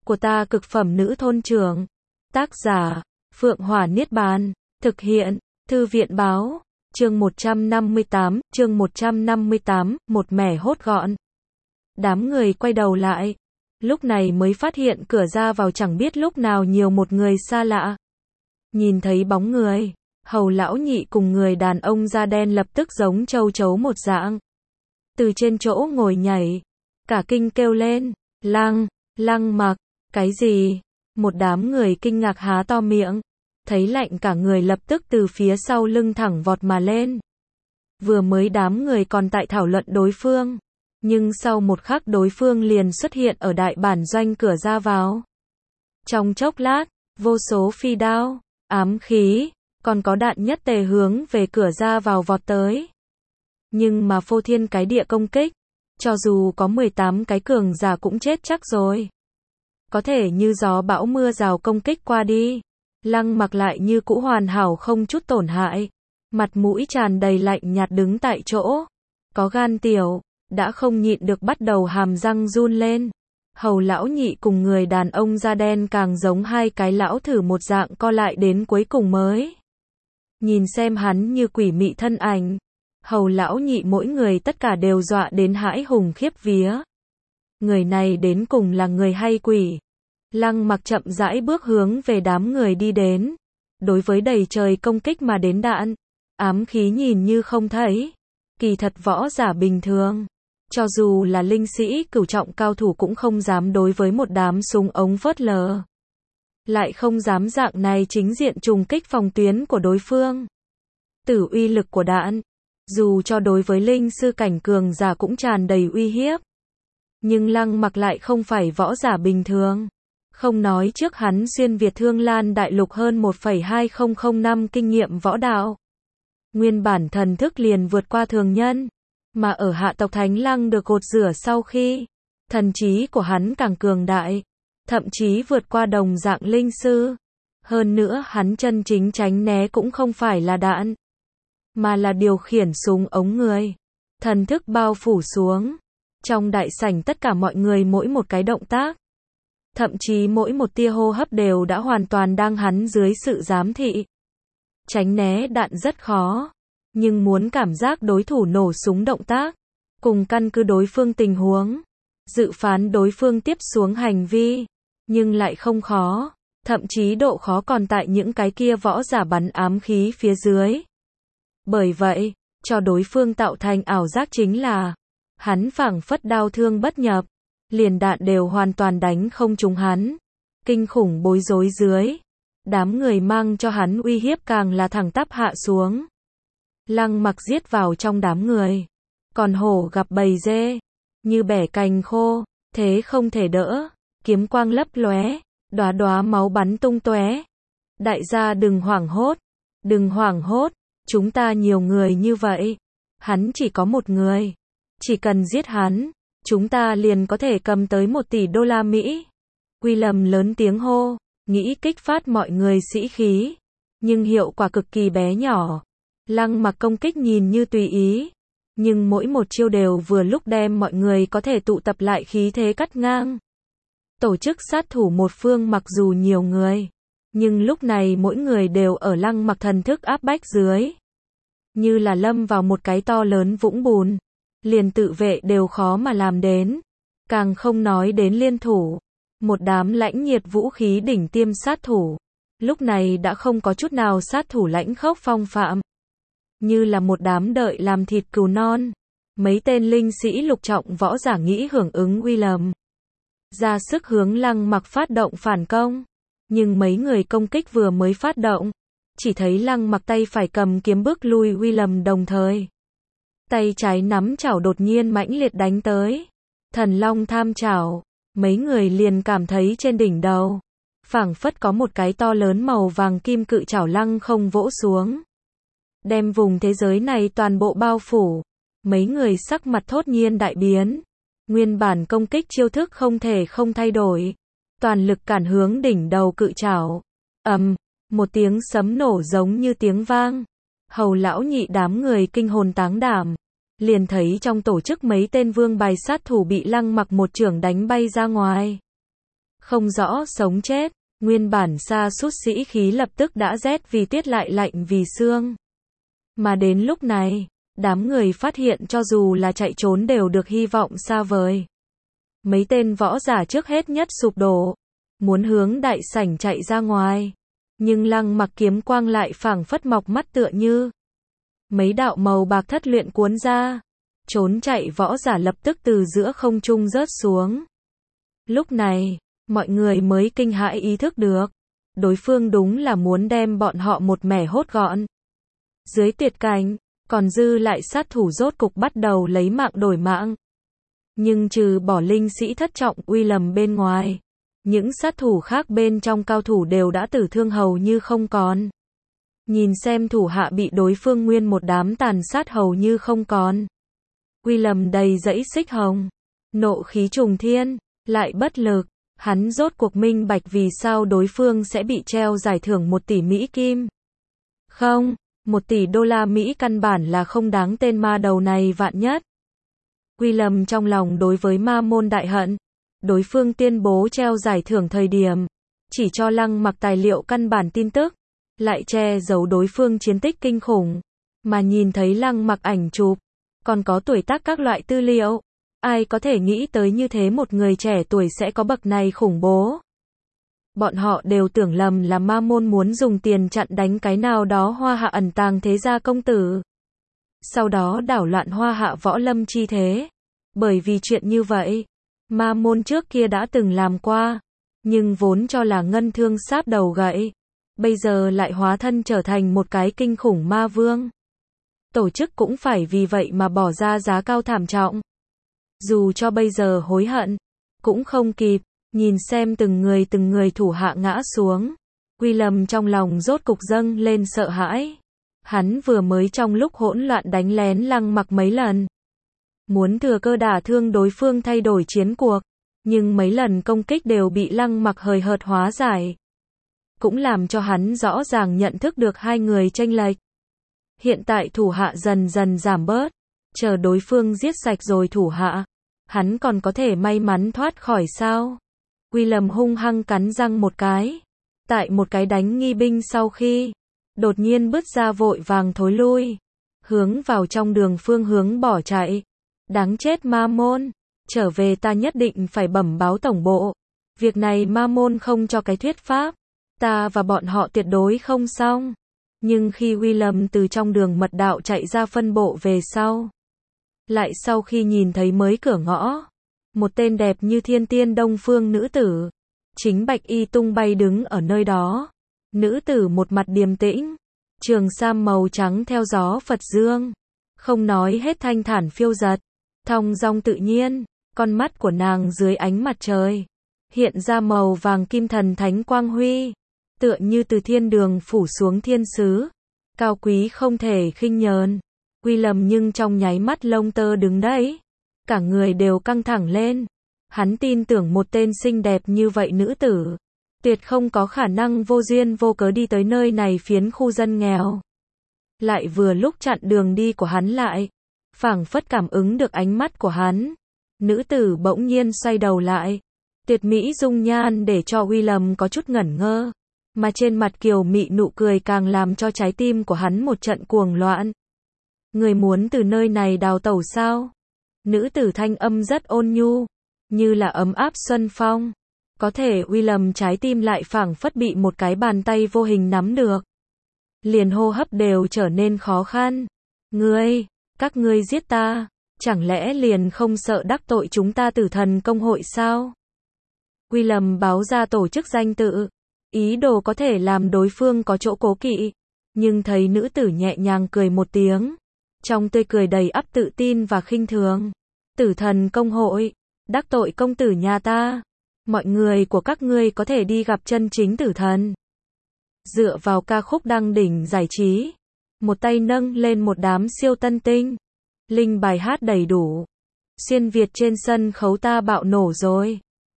của ta cực phẩm nữ thôn trưởng. Tác giả, Phượng Hỏa Niết Bàn. Thực hiện, Thư viện báo. Chương 158, một mẻ hốt gọn. Đám người quay đầu lại. Lúc này mới phát hiện cửa ra vào chẳng biết lúc nào nhiều một người xa lạ. Nhìn thấy bóng người, Hầu lão nhị cùng người đàn ông da đen lập tức giống châu chấu một dạng. Từ trên chỗ ngồi nhảy, cả kinh kêu lên, Lăng Mặc, cái gì? Một đám người kinh ngạc há to miệng, thấy lạnh cả người lập tức từ phía sau lưng thẳng vọt mà lên. Vừa mới đám người còn tại thảo luận đối phương, nhưng sau một khắc đối phương liền xuất hiện ở đại bản doanh cửa ra vào. Trong chốc lát, vô số phi đao, ám khí, còn có đạn nhất tề hướng về cửa ra vào vọt tới. Nhưng mà phô thiên cái địa công kích, cho dù có 18 cái cường giả cũng chết chắc rồi. Có thể như gió bão mưa rào công kích qua đi, Lăng Mặc lại như cũ hoàn hảo không chút tổn hại, mặt mũi tràn đầy lạnh nhạt đứng tại chỗ. Có gan tiểu, đã không nhịn được bắt đầu hàm răng run lên. Hầu lão nhị cùng người đàn ông da đen càng giống hai cái lão thử một dạng co lại đến cuối cùng mới. Nhìn xem hắn như quỷ mị thân ảnh. Hầu lão nhị mỗi người tất cả đều dọa đến hãi hùng khiếp vía. Người này đến cùng là người hay quỷ? Lăng Mặc chậm rãi bước hướng về đám người đi đến. Đối với đầy trời công kích mà đến đạn, ám khí nhìn như không thấy. Kỳ thật võ giả bình thường, cho dù là linh sĩ cửu trọng cao thủ cũng không dám đối với một đám súng ống phớt lờ. Lại không dám dạng này chính diện trùng kích phòng tuyến của đối phương. Tử uy lực của đạn, dù cho đối với linh sư cảnh cường giả cũng tràn đầy uy hiếp. Nhưng Lăng Mặc lại không phải võ giả bình thường. Không nói trước hắn xuyên Việt Thương Lan đại lục hơn 1,2005 năm kinh nghiệm võ đạo. Nguyên bản thần thức liền vượt qua thường nhân. Mà ở hạ tộc Thánh Lăng được gột rửa sau khi, thần trí của hắn càng cường đại. Thậm chí vượt qua đồng dạng linh sư. Hơn nữa hắn chân chính tránh né cũng không phải là đạn, mà là điều khiển súng ống người. Thần thức bao phủ xuống. Trong đại sảnh tất cả mọi người mỗi một cái động tác, thậm chí mỗi một tia hô hấp đều đã hoàn toàn đang hắn dưới sự giám thị. Tránh né đạn rất khó, nhưng muốn cảm giác đối thủ nổ súng động tác, cùng căn cứ đối phương tình huống, dự phán đối phương tiếp xuống hành vi, nhưng lại không khó, thậm chí độ khó còn tại những cái kia võ giả bắn ám khí phía dưới. Bởi vậy, cho đối phương tạo thành ảo giác chính là, hắn phảng phất đao thương bất nhập, liền đạn đều hoàn toàn đánh không trúng hắn. Kinh khủng bối rối dưới, đám người mang cho hắn uy hiếp càng là thẳng tắp hạ xuống. Lăng Mặc giết vào trong đám người, còn hổ gặp bầy dê, như bẻ cành khô, thế không thể đỡ, kiếm quang lấp lóe, đóa đóa máu bắn tung tóe. Đại gia đừng hoảng hốt, chúng ta nhiều người như vậy, hắn chỉ có một người, chỉ cần giết hắn, chúng ta liền có thể cầm tới 1 tỷ đô la Mỹ. Willem lớn tiếng hô, nghĩ kích phát mọi người sĩ khí, nhưng hiệu quả cực kỳ bé nhỏ. Lăng Mặc công kích nhìn như tùy ý, nhưng mỗi một chiêu đều vừa lúc đem mọi người có thể tụ tập lại khí thế cắt ngang. Tổ chức sát thủ một phương mặc dù nhiều người, nhưng lúc này mỗi người đều ở Lăng Mặc thần thức áp bách dưới, như là lâm vào một cái to lớn vũng bùn, liền tự vệ đều khó mà làm đến, càng không nói đến liên thủ. Một đám lãnh nhiệt vũ khí đỉnh tiêm sát thủ, lúc này đã không có chút nào sát thủ lãnh khốc phong phạm, như là một đám đợi làm thịt cừu non. Mấy tên linh sĩ lục trọng võ giả nghĩ hưởng ứng Willem, ra sức hướng Lăng Mặc phát động phản công, nhưng mấy người công kích vừa mới phát động, chỉ thấy Lăng Mặc tay phải cầm kiếm bước lui Willem, đồng thời tay trái nắm chảo đột nhiên mãnh liệt đánh tới. Thần Long Tham Chảo. Mấy người liền cảm thấy trên đỉnh đầu, phảng phất có một cái to lớn màu vàng kim cự chảo lăng không vỗ xuống, đem vùng thế giới này toàn bộ bao phủ. Mấy người sắc mặt thốt nhiên đại biến. Nguyên bản công kích chiêu thức không thể không thay đổi, toàn lực cản hướng đỉnh đầu cự chảo. Một tiếng sấm nổ giống như tiếng vang. Hầu lão nhị đám người kinh hồn táng đảm, liền thấy trong tổ chức mấy tên vương bài sát thủ bị Lăng Mặc một chưởng đánh bay ra ngoài. không rõ sống chết, nguyên bản sa sút sĩ khí lập tức đã rét vì tiết lại lạnh vì xương. Mà đến lúc này, đám người phát hiện cho dù là chạy trốn đều được hy vọng xa vời. Mấy tên võ giả trước hết nhất sụp đổ, muốn hướng đại sảnh chạy ra ngoài. Nhưng Lăng Mặc kiếm quang lại phảng phất mọc mắt tựa như mấy đạo màu bạc thất luyện cuốn ra. Trốn chạy võ giả lập tức từ giữa không trung rớt xuống. Lúc này, mọi người mới kinh hãi ý thức được. Đối phương đúng là muốn đem bọn họ một mẻ hốt gọn. Dưới tuyệt cảnh, còn dư lại sát thủ rốt cục bắt đầu lấy mạng đổi mạng. Nhưng trừ bỏ linh sĩ thất trọng Willem bên ngoài, những sát thủ khác bên trong cao thủ đều đã tử thương hầu như không còn. Nhìn xem thủ hạ bị đối phương nguyên một đám tàn sát hầu như không còn. Willem đầy dẫy xích hồng, nộ khí trùng thiên, lại bất lực, hắn rốt cuộc minh bạch vì sao đối phương sẽ bị treo giải thưởng 1 tỷ Mỹ Kim. Không, 1 tỷ đô la Mỹ căn bản là không đáng tên ma đầu này vạn nhất. Willem trong lòng đối với ma môn đại hận, đối phương tuyên bố treo giải thưởng thời điểm, chỉ cho Lăng Mặc tài liệu căn bản tin tức, lại che giấu đối phương chiến tích kinh khủng, mà nhìn thấy Lăng Mặc ảnh chụp, còn có tuổi tác các loại tư liệu, ai có thể nghĩ tới như thế một người trẻ tuổi sẽ có bậc này khủng bố. Bọn họ đều tưởng lầm là ma môn muốn dùng tiền chặn đánh cái nào đó Hoa Hạ ẩn tàng thế gia công tử. Sau đó đảo loạn Hoa Hạ võ lâm chi thế. Bởi vì chuyện như vậy, ma môn trước kia đã từng làm qua, nhưng vốn cho là ngân thương sáp đầu gậy, bây giờ lại hóa thân trở thành một cái kinh khủng ma vương. Tổ chức cũng phải vì vậy mà bỏ ra giá cao thảm trọng. Dù cho bây giờ hối hận, cũng không kịp. Nhìn xem từng người thủ hạ ngã xuống, Willem trong lòng rốt cục dâng lên sợ hãi. Hắn vừa mới trong lúc hỗn loạn đánh lén Lăng Mặc mấy lần, muốn thừa cơ đả thương đối phương thay đổi chiến cuộc, nhưng mấy lần công kích đều bị Lăng Mặc hời hợt hóa giải. Cũng làm cho hắn rõ ràng nhận thức được hai người chênh lệch. Hiện tại thủ hạ dần dần giảm bớt, chờ đối phương giết sạch rồi thủ hạ, hắn còn có thể may mắn thoát khỏi sao? Willem hung hăng cắn răng một cái. Tại một cái đánh nghi binh sau khi, đột nhiên bứt ra vội vàng thối lui, hướng vào trong đường phương hướng bỏ chạy. Đáng chết ma môn, trở về ta nhất định phải bẩm báo tổng bộ. Việc này ma môn không cho cái thuyết pháp, ta và bọn họ tuyệt đối không xong. Nhưng khi Willem từ trong đường mật đạo chạy ra phân bộ về sau, lại sau khi nhìn thấy mới cửa ngõ, một tên đẹp như thiên tiên đông phương nữ tử, chính bạch y tung bay đứng ở nơi đó. Nữ tử một mặt điềm tĩnh, trường sam màu trắng theo gió phật dương, không nói hết thanh thản phiêu dật, thong dong tự nhiên, con mắt của nàng dưới ánh mặt trời, hiện ra màu vàng kim thần thánh quang huy, tựa như từ thiên đường phủ xuống thiên sứ, cao quý không thể khinh nhờn. Willem nhưng trong nháy mắt lông tơ đứng đấy, cả người đều căng thẳng lên. Hắn tin tưởng một tên xinh đẹp như vậy nữ tử, tuyệt không có khả năng vô duyên vô cớ đi tới nơi này phiến khu dân nghèo. Lại vừa lúc chặn đường đi của hắn lại, phảng phất cảm ứng được ánh mắt của hắn. Nữ tử bỗng nhiên xoay đầu lại, tuyệt mỹ dung nhan để cho Willem có chút ngẩn ngơ, mà trên mặt kiều mị nụ cười càng làm cho trái tim của hắn một trận cuồng loạn. Người muốn từ nơi này đào tẩu sao? Nữ tử thanh âm rất ôn nhu, như là ấm áp xuân phong. Có thể Willem trái tim lại phảng phất bị một cái bàn tay vô hình nắm được. Liền hô hấp đều trở nên khó khăn. Các ngươi giết ta, chẳng lẽ liền không sợ đắc tội chúng ta Tử Thần Công hội sao? Willem báo ra tổ chức danh tự, ý đồ có thể làm đối phương có chỗ cố kỵ, nhưng thấy nữ tử nhẹ nhàng cười một tiếng, trong tươi cười đầy ắp tự tin và khinh thường. Tử Thần Công hội, đắc tội công tử nhà ta, mọi người của các ngươi có thể đi gặp chân chính tử thần. Dựa vào ca khúc đăng đỉnh giải trí, một tay nâng lên một đám siêu tân tinh, linh bài hát đầy đủ. Xuyên Việt trên sân khấu ta bạo nổ rồi.